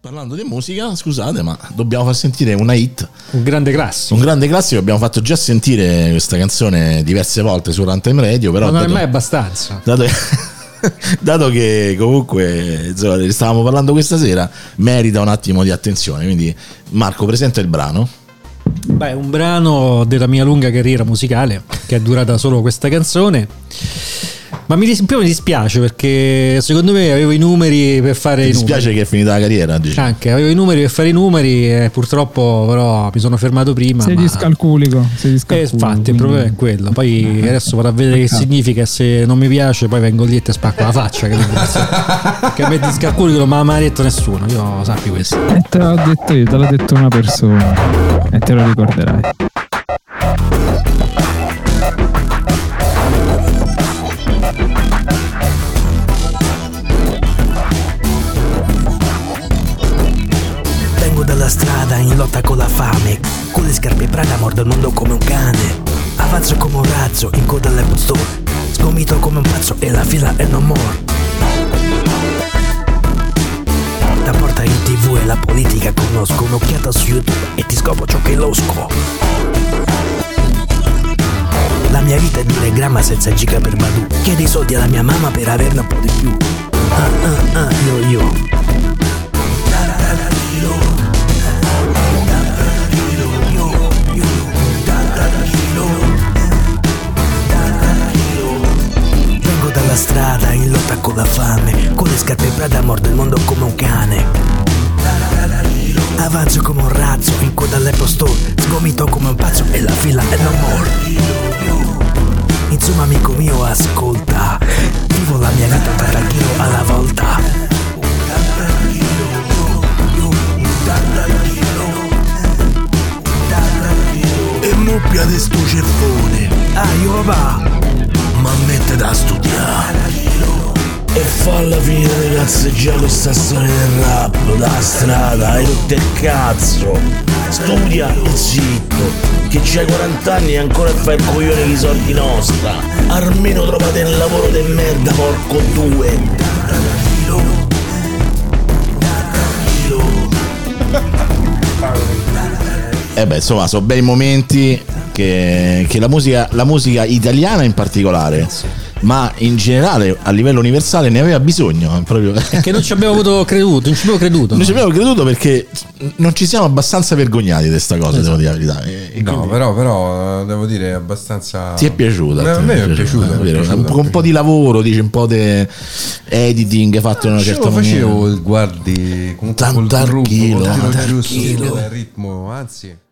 Parlando di musica, scusate, ma dobbiamo far sentire una hit. Un grande classico. Un grande classico, abbiamo fatto già sentire questa canzone diverse volte su Runtime Radio, però ma non è mai abbastanza. Dato che comunque insomma, ne stavamo parlando questa sera, merita un attimo di attenzione. Quindi Marco, presenta il brano. Beh, un brano della mia lunga carriera musicale che è durata solo questa canzone. Ma mi dispiace perché secondo me avevo i numeri per fare i numeri. Mi dispiace che è finita la carriera, diciamo. Anche avevo i numeri per fare i numeri e purtroppo però mi sono fermato prima. Sei discalculico. Infatti il problema è quello. Poi adesso vado a vedere che significa. Se non mi piace poi vengo lì e te spacco la faccia. Che a me discalculico ma mi ha detto nessuno. Io sappi questo. E te l'ho detto io, te l'ha detto una persona e te lo ricorderai. Dalla strada in lotta con la fame, con le scarpe Prada mordo il mondo come un cane, avanzo come un razzo in coda all'Apple Store, sgomito come un pazzo e la fila è no more. Da porta in TV e la politica conosco, un'occhiata su YouTube e ti scopo ciò che losco. La mia vita è 2 gramma senza giga per Badu, chiedi soldi alla mia mamma per averne un po' di più. Yo. La strada in lotta con la fame, con le scarpe Prada mordo il mondo come un cane, avanzo come un razzo in coda all'Apple Store, sgomito come un pazzo e la fila è no more. Insomma amico mio ascolta, vivo la mia vita tranquillo alla volta. E muppia de sto ceffone, io va, ma mette da studiare e falla finire di cazzeggiare questa storia del rap, da strada, hai rotto il cazzo, studia e zitto, che c'hai 40 anni e ancora fai il coglione di soldi nostra, almeno trovate un lavoro di merda, porco due. Beh, insomma, sono bei momenti che la musica italiana in particolare, ma in generale a livello universale ne aveva bisogno proprio. Che non ci abbiamo creduto. Non ci abbiamo creduto perché non ci siamo abbastanza vergognati di questa cosa, devo dire la verità. No, però devo dire abbastanza. Ti è piaciuta? A me è piaciuto. Un po' di lavoro, dice, un po' di editing fatto in una certa maniera. Facevo il guardi comunque tanto col chilo, giusto, il ritmo, anzi.